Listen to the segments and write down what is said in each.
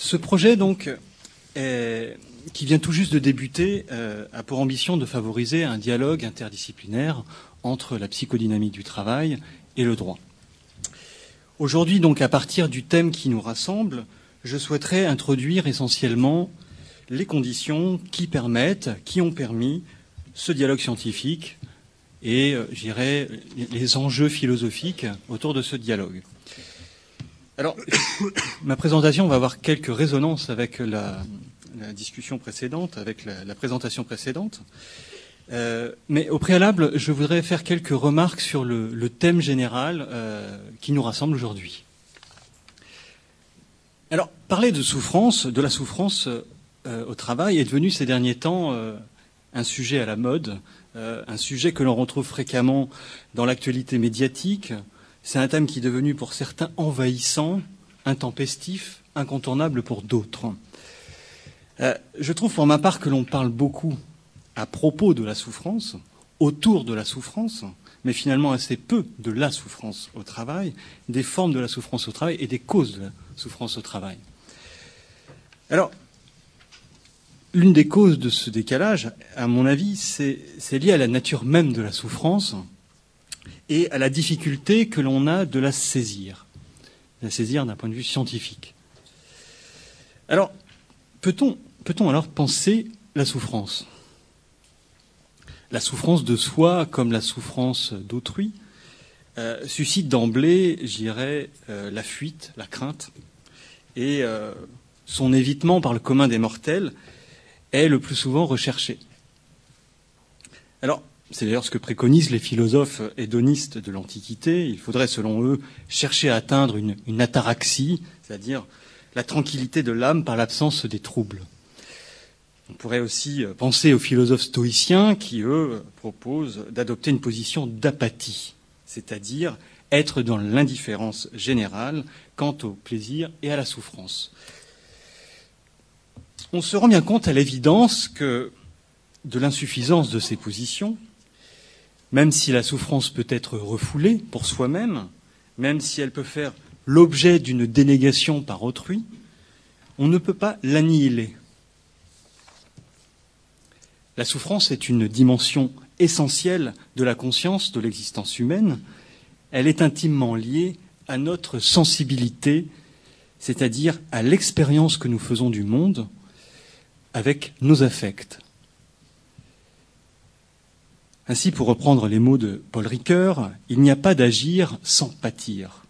Ce projet, donc, qui vient tout juste de débuter, a pour ambition de favoriser un dialogue interdisciplinaire entre la psychodynamique du travail et le droit. Aujourd'hui, donc, à partir du thème qui nous rassemble, je souhaiterais introduire essentiellement les conditions qui ont permis ce dialogue scientifique et, je dirais, les enjeux philosophiques autour de ce dialogue. Alors, ma présentation va avoir quelques résonances avec la discussion précédente, avec la présentation précédente. Mais au préalable, je voudrais faire quelques remarques sur le thème général qui nous rassemble aujourd'hui. Alors, parler de souffrance, de la souffrance au travail est devenu ces derniers temps un sujet à la mode, un sujet que l'on retrouve fréquemment dans l'actualité médiatique. C'est un thème qui est devenu pour certains envahissant, intempestif, incontournable pour d'autres. Je trouve pour ma part que l'on parle beaucoup à propos de la souffrance, autour de la souffrance, mais finalement assez peu de la souffrance au travail, des formes de la souffrance au travail et des causes de la souffrance au travail. Alors, l'une des causes de ce décalage, à mon avis, c'est lié à la nature même de la souffrance et à la difficulté que l'on a de la saisir d'un point de vue scientifique. Alors, peut-on alors penser la souffrance ? La souffrance de soi comme la souffrance d'autrui suscite d'emblée, je dirais, la fuite, la crainte, et son évitement par le commun des mortels est le plus souvent recherché. Alors, c'est d'ailleurs ce que préconisent les philosophes hédonistes de l'Antiquité. Il faudrait, selon eux, chercher à atteindre une ataraxie, c'est-à-dire la tranquillité de l'âme par l'absence des troubles. On pourrait aussi penser aux philosophes stoïciens qui, eux, proposent d'adopter une position d'apathie, c'est-à-dire être dans l'indifférence générale quant au plaisir et à la souffrance. On se rend bien compte à l'évidence que de l'insuffisance de ces positions, même si la souffrance peut être refoulée pour soi-même, même si elle peut faire l'objet d'une dénégation par autrui, on ne peut pas l'annihiler. La souffrance est une dimension essentielle de la conscience de l'existence humaine. Elle est intimement liée à notre sensibilité, c'est-à-dire à l'expérience que nous faisons du monde avec nos affects. Ainsi, pour reprendre les mots de Paul Ricoeur, il n'y a pas d'agir sans pâtir.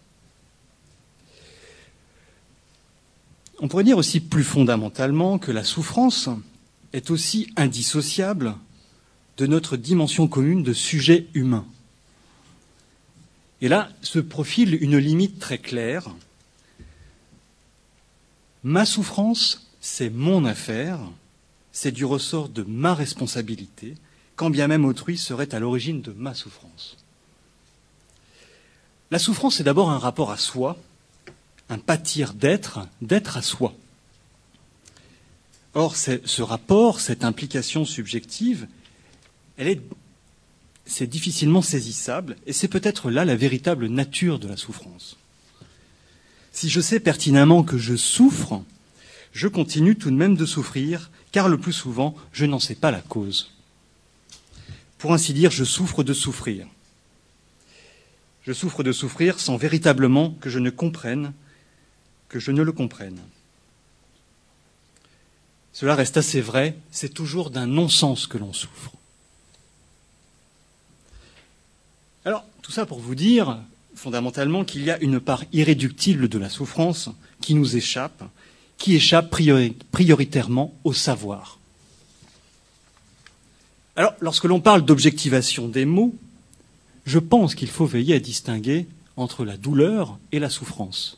On pourrait dire aussi plus fondamentalement que la souffrance est aussi indissociable de notre dimension commune de sujet humain. Et là se profile une limite très claire. Ma souffrance, c'est mon affaire, c'est du ressort de ma responsabilité, quand bien même autrui serait à l'origine de ma souffrance. La souffrance est d'abord un rapport à soi, un pâtir d'être à soi. Or, ce rapport, cette implication subjective, c'est difficilement saisissable, et c'est peut-être là la véritable nature de la souffrance. Si je sais pertinemment que je souffre, je continue tout de même de souffrir, car le plus souvent, je n'en sais pas la cause. Pour ainsi dire, je souffre de souffrir. Je souffre de souffrir sans véritablement que je ne comprenne, que je ne le comprenne. Cela reste assez vrai, c'est toujours d'un non-sens que l'on souffre. Alors, tout ça pour vous dire, fondamentalement, qu'il y a une part irréductible de la souffrance qui nous échappe, qui échappe prioritairement au savoir. Alors, lorsque l'on parle d'objectivation des mots, je pense qu'il faut veiller à distinguer entre la douleur et la souffrance.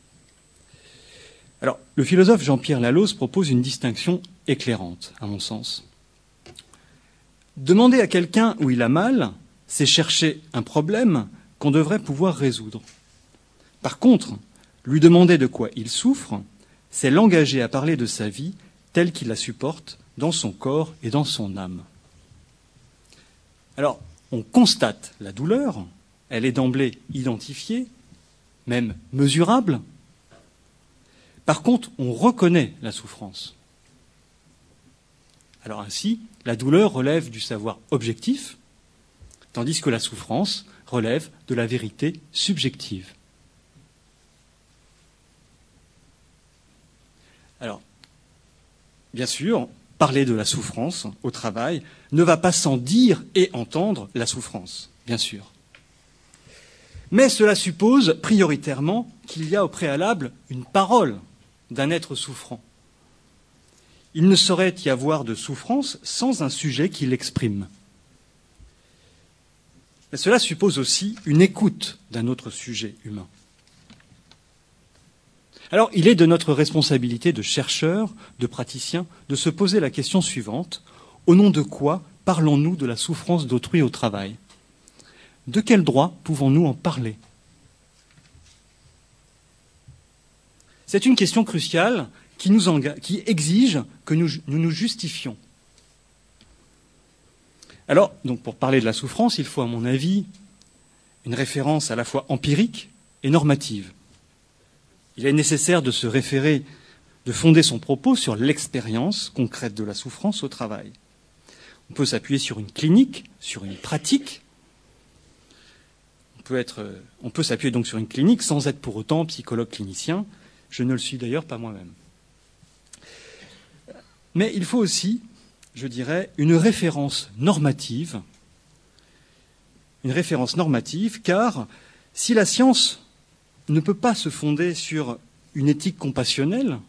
Alors, le philosophe Jean-Pierre Laloze propose une distinction éclairante, à mon sens. Demander à quelqu'un où il a mal, c'est chercher un problème qu'on devrait pouvoir résoudre. Par contre, lui demander de quoi il souffre, c'est l'engager à parler de sa vie telle qu'il la supporte dans son corps et dans son âme. Alors, on constate la douleur, elle est d'emblée identifiée, même mesurable. Par contre, on reconnaît la souffrance. Alors ainsi, la douleur relève du savoir objectif, tandis que la souffrance relève de la vérité subjective. Alors, bien sûr, parler de la souffrance au travail ne va pas sans dire et entendre la souffrance, bien sûr. Mais cela suppose prioritairement qu'il y a au préalable une parole d'un être souffrant. Il ne saurait y avoir de souffrance sans un sujet qui l'exprime. Mais cela suppose aussi une écoute d'un autre sujet humain. Alors, il est de notre responsabilité de chercheurs, de praticiens, de se poser la question suivante. Au nom de quoi parlons-nous de la souffrance d'autrui au travail ? De quel droit pouvons-nous en parler ? C'est une question cruciale qui exige que nous nous justifions. Alors, donc pour parler de la souffrance, il faut, à mon avis, une référence à la fois empirique et normative. Il est nécessaire de se référer, de fonder son propos sur l'expérience concrète de la souffrance au travail. On peut s'appuyer sur une clinique, sur une pratique. On peut s'appuyer donc sur une clinique sans être pour autant psychologue clinicien. Je ne le suis d'ailleurs pas moi-même. Mais il faut aussi, je dirais, une référence normative, car si la science ne peut pas se fonder sur une éthique compassionnelle,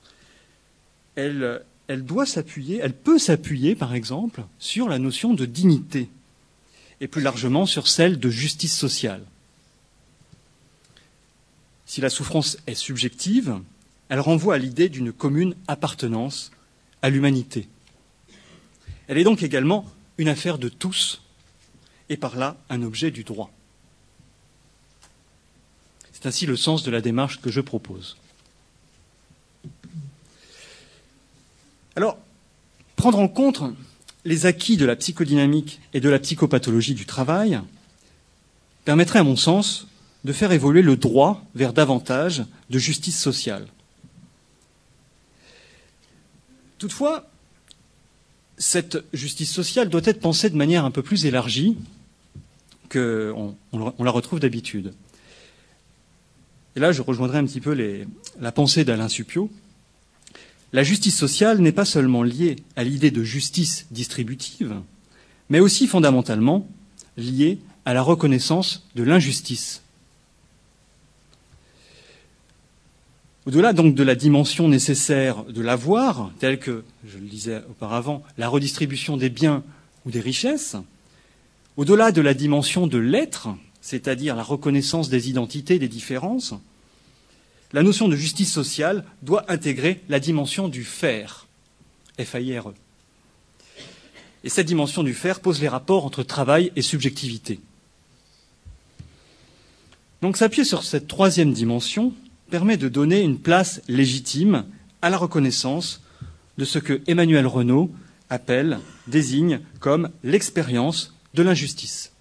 elle peut s'appuyer, par exemple, sur la notion de dignité, et plus largement sur celle de justice sociale. Si la souffrance est subjective, elle renvoie à l'idée d'une commune appartenance à l'humanité. Elle est donc également une affaire de tous, et par là un objet du droit. C'est ainsi le sens de la démarche que je propose. Alors, prendre en compte les acquis de la psychodynamique et de la psychopathologie du travail permettrait, à mon sens, de faire évoluer le droit vers davantage de justice sociale. Toutefois, cette justice sociale doit être pensée de manière un peu plus élargie qu'on la retrouve d'habitude. Et là, je rejoindrai un petit peu la pensée d'Alain Supiot. La justice sociale n'est pas seulement liée à l'idée de justice distributive, mais aussi fondamentalement liée à la reconnaissance de l'injustice. Au-delà donc de la dimension nécessaire de l'avoir, telle que, je le disais auparavant, la redistribution des biens ou des richesses, au-delà de la dimension de l'être, c'est-à-dire la reconnaissance des identités, des différences, la notion de justice sociale doit intégrer la dimension du faire, F-A-I-R-E. Et cette dimension du faire pose les rapports entre travail et subjectivité. Donc s'appuyer sur cette troisième dimension permet de donner une place légitime à la reconnaissance de ce que Emmanuel Renaud désigne comme l'expérience de l'injustice.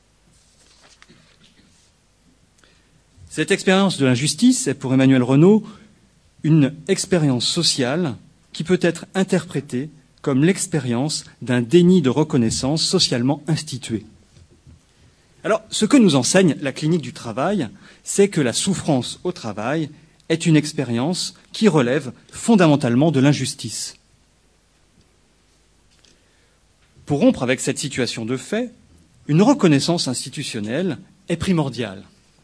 Cette expérience de l'injustice est pour Emmanuel Renaud une expérience sociale qui peut être interprétée comme l'expérience d'un déni de reconnaissance socialement institué. Alors, ce que nous enseigne la clinique du travail, c'est que la souffrance au travail est une expérience qui relève fondamentalement de l'injustice. Pour rompre avec cette situation de fait, une reconnaissance institutionnelle est primordiale.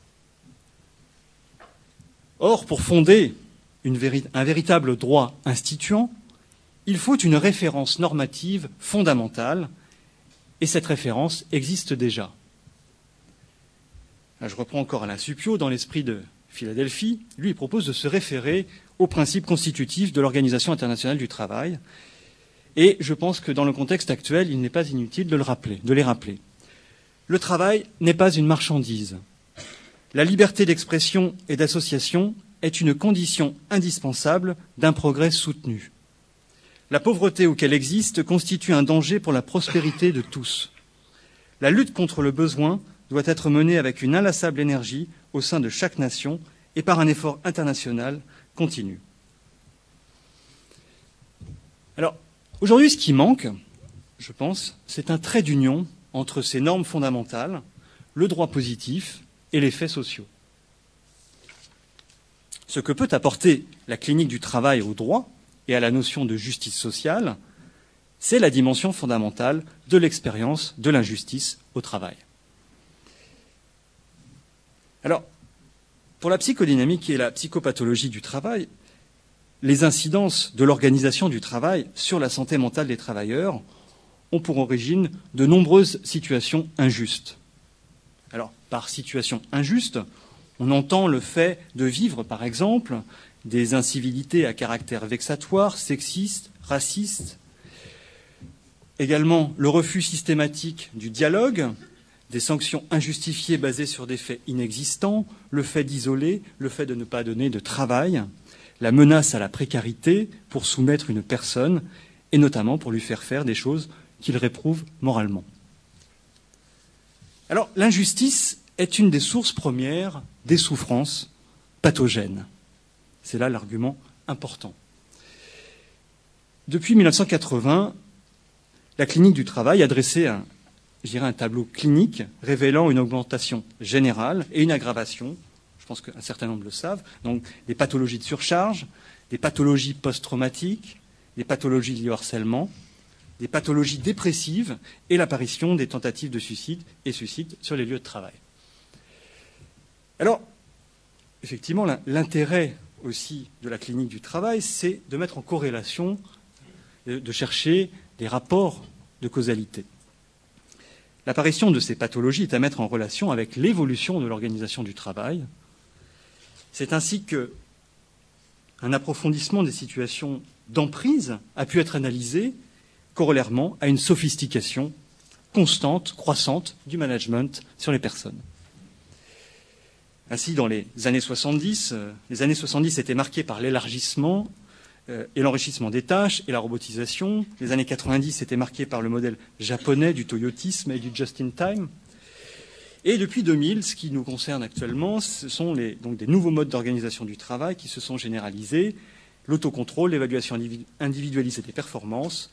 Or, pour fonder un véritable droit instituant, il faut une référence normative fondamentale, et cette référence existe déjà. Là, je reprends encore Alain Supiot, dans l'esprit de Philadelphie, lui il propose de se référer aux principes constitutifs de l'Organisation internationale du travail, et je pense que dans le contexte actuel, il n'est pas inutile de les rappeler. Le travail n'est pas une marchandise. La liberté d'expression et d'association est une condition indispensable d'un progrès soutenu. La pauvreté où qu'elle existe constitue un danger pour la prospérité de tous. La lutte contre le besoin doit être menée avec une inlassable énergie au sein de chaque nation et par un effort international continu. Alors, aujourd'hui, ce qui manque, je pense, c'est un trait d'union entre ces normes fondamentales, le droit positif et les faits sociaux. Ce que peut apporter la clinique du travail au droit et à la notion de justice sociale, c'est la dimension fondamentale de l'expérience de l'injustice au travail. Alors, pour la psychodynamique et la psychopathologie du travail, les incidences de l'organisation du travail sur la santé mentale des travailleurs ont pour origine de nombreuses situations injustes. Alors, par situation injuste, on entend le fait de vivre, par exemple, des incivilités à caractère vexatoire, sexiste, raciste. Également, le refus systématique du dialogue, des sanctions injustifiées basées sur des faits inexistants, le fait d'isoler, le fait de ne pas donner de travail, la menace à la précarité pour soumettre une personne, et notamment pour lui faire des choses qu'il réprouve moralement. Alors, l'injustice est une des sources premières des souffrances pathogènes. C'est là l'argument important. Depuis 1980, la clinique du travail a dressé un tableau clinique révélant une augmentation générale et une aggravation, je pense qu'un certain nombre le savent, donc des pathologies de surcharge, des pathologies post-traumatiques, des pathologies liées au harcèlement, des pathologies dépressives et l'apparition des tentatives de suicide et suicides sur les lieux de travail. Alors, effectivement, l'intérêt aussi de la clinique du travail, c'est de mettre en corrélation, de chercher des rapports de causalité. L'apparition de ces pathologies est à mettre en relation avec l'évolution de l'organisation du travail. C'est ainsi qu'un approfondissement des situations d'emprise a pu être analysé corollairement à une sophistication constante, croissante du management sur les personnes. Ainsi, dans les années 70 étaient marquées par l'élargissement et l'enrichissement des tâches et la robotisation. Les années 90 étaient marquées par le modèle japonais du toyotisme et du just-in-time. Et depuis 2000, ce qui nous concerne actuellement, ce sont donc des nouveaux modes d'organisation du travail qui se sont généralisés, l'autocontrôle, l'évaluation individualisée des performances,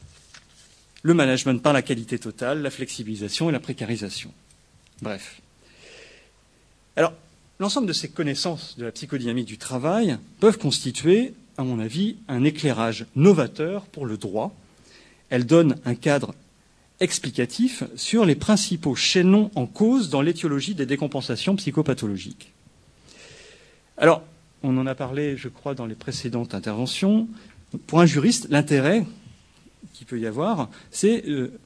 le management par la qualité totale, la flexibilisation et la précarisation. Bref. Alors, l'ensemble de ces connaissances de la psychodynamique du travail peuvent constituer, à mon avis, un éclairage novateur pour le droit. Elles donnent un cadre explicatif sur les principaux chaînons en cause dans l'étiologie des décompensations psychopathologiques. Alors, on en a parlé, je crois, dans les précédentes interventions. Pour un juriste, l'intérêt qu'il peut y avoir, c'est,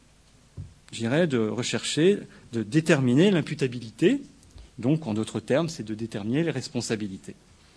de rechercher, de déterminer l'imputabilité. Donc, en d'autres termes, c'est de déterminer les responsabilités.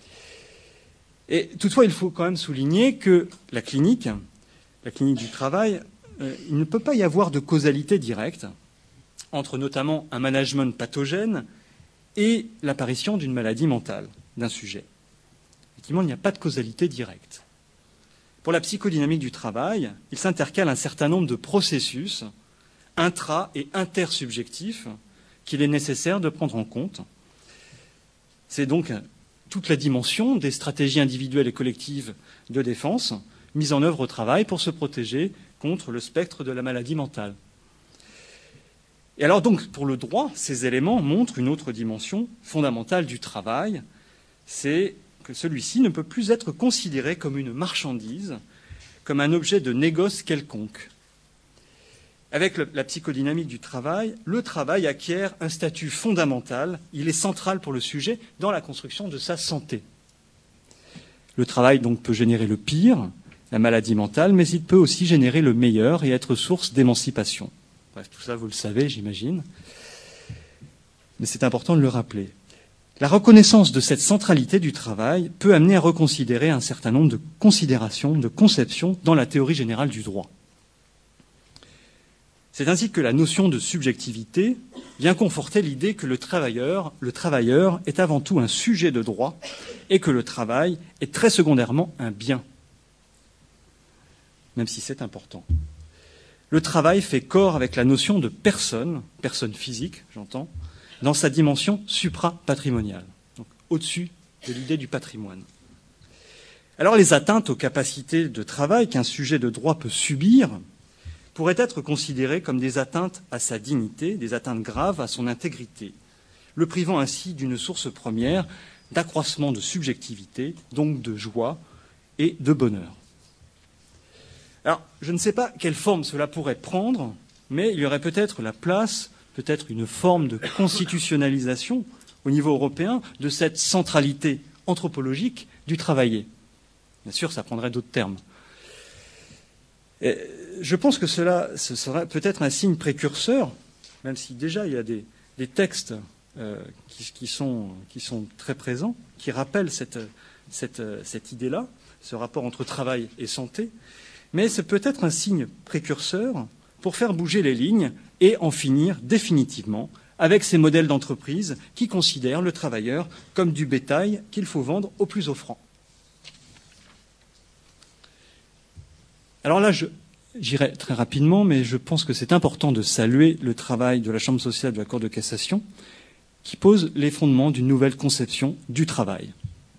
Et toutefois, il faut quand même souligner que la clinique du travail, il ne peut pas y avoir de causalité directe entre notamment un management pathogène et l'apparition d'une maladie mentale d'un sujet. Effectivement, il n'y a pas de causalité directe. Pour la psychodynamique du travail, il s'intercale un certain nombre de processus intra- et intersubjectifs qu'il est nécessaire de prendre en compte. C'est donc toute la dimension des stratégies individuelles et collectives de défense mises en œuvre au travail pour se protéger contre le spectre de la maladie mentale. Et alors donc, pour le droit, ces éléments montrent une autre dimension fondamentale du travail, c'est que celui-ci ne peut plus être considéré comme une marchandise, comme un objet de négoce quelconque. Avec la psychodynamique du travail, le travail acquiert un statut fondamental, il est central pour le sujet dans la construction de sa santé. Le travail donc peut générer le pire, la maladie mentale, mais il peut aussi générer le meilleur et être source d'émancipation. Bref, tout ça vous le savez, j'imagine, mais c'est important de le rappeler. La reconnaissance de cette centralité du travail peut amener à reconsidérer un certain nombre de considérations, de conceptions dans la théorie générale du droit. C'est ainsi que la notion de subjectivité vient conforter l'idée que le travailleur est avant tout un sujet de droit et que le travail est très secondairement un bien, même si c'est important. Le travail fait corps avec la notion de personne physique, j'entends, dans sa dimension supra-patrimoniale, donc au-dessus de l'idée du patrimoine. Alors les atteintes aux capacités de travail qu'un sujet de droit peut subir pourraient être considérées comme des atteintes à sa dignité, des atteintes graves à son intégrité, le privant ainsi d'une source première d'accroissement de subjectivité, donc de joie et de bonheur. Alors, je ne sais pas quelle forme cela pourrait prendre, mais il y aurait peut-être la place, peut-être une forme de constitutionnalisation au niveau européen de cette centralité anthropologique du travailler. Bien sûr, ça prendrait d'autres termes. Et je pense que ce serait peut-être un signe précurseur, même si déjà il y a des textes qui sont très présents, qui rappellent cette idée-là, ce rapport entre travail et santé, mais c'est peut-être un signe précurseur pour faire bouger les lignes et en finir définitivement avec ces modèles d'entreprise qui considèrent le travailleur comme du bétail qu'il faut vendre au plus offrant. Alors là, j'irai très rapidement, mais je pense que c'est important de saluer le travail de la Chambre sociale de la Cour de cassation qui pose les fondements d'une nouvelle conception du travail.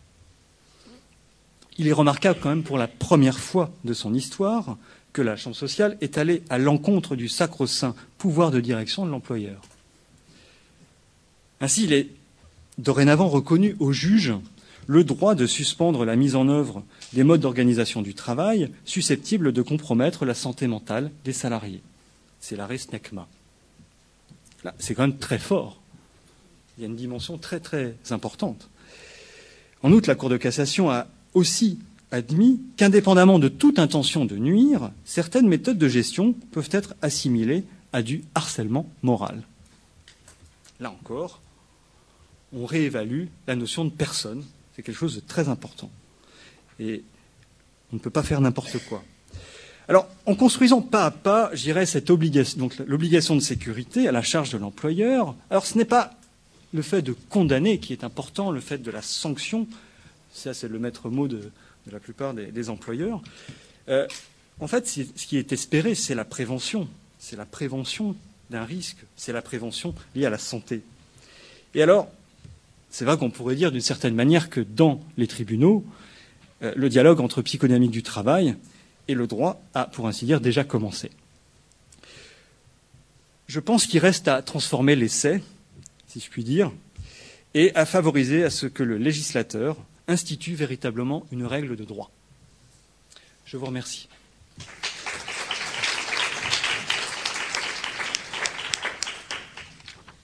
Il est remarquable quand même pour la première fois de son histoire que la Chambre sociale est allée à l'encontre du sacro-saint pouvoir de direction de l'employeur. Ainsi, il est dorénavant reconnu aux juges le droit de suspendre la mise en œuvre des modes d'organisation du travail susceptibles de compromettre la santé mentale des salariés. C'est l'arrêt SNECMA. Là, c'est quand même très fort. Il y a une dimension très très importante. En outre, la Cour de cassation a aussi admis qu'indépendamment de toute intention de nuire, certaines méthodes de gestion peuvent être assimilées à du harcèlement moral. Là encore, on réévalue la notion de personne. C'est quelque chose de très important. Et on ne peut pas faire n'importe quoi. Alors, en construisant pas à pas, je dirais, cette obligation, donc l'obligation de sécurité à la charge de l'employeur, alors ce n'est pas le fait de condamner qui est important, le fait de la sanction, ça c'est le maître mot de la plupart des employeurs. En fait, ce qui est espéré, c'est la prévention. C'est la prévention d'un risque, c'est la prévention liée à la santé. Et alors, c'est vrai qu'on pourrait dire d'une certaine manière que dans les tribunaux, le dialogue entre psychodynamique du travail et le droit a, pour ainsi dire, déjà commencé. Je pense qu'il reste à transformer l'essai, si je puis dire, et à favoriser à ce que le législateur institue véritablement une règle de droit. Je vous remercie.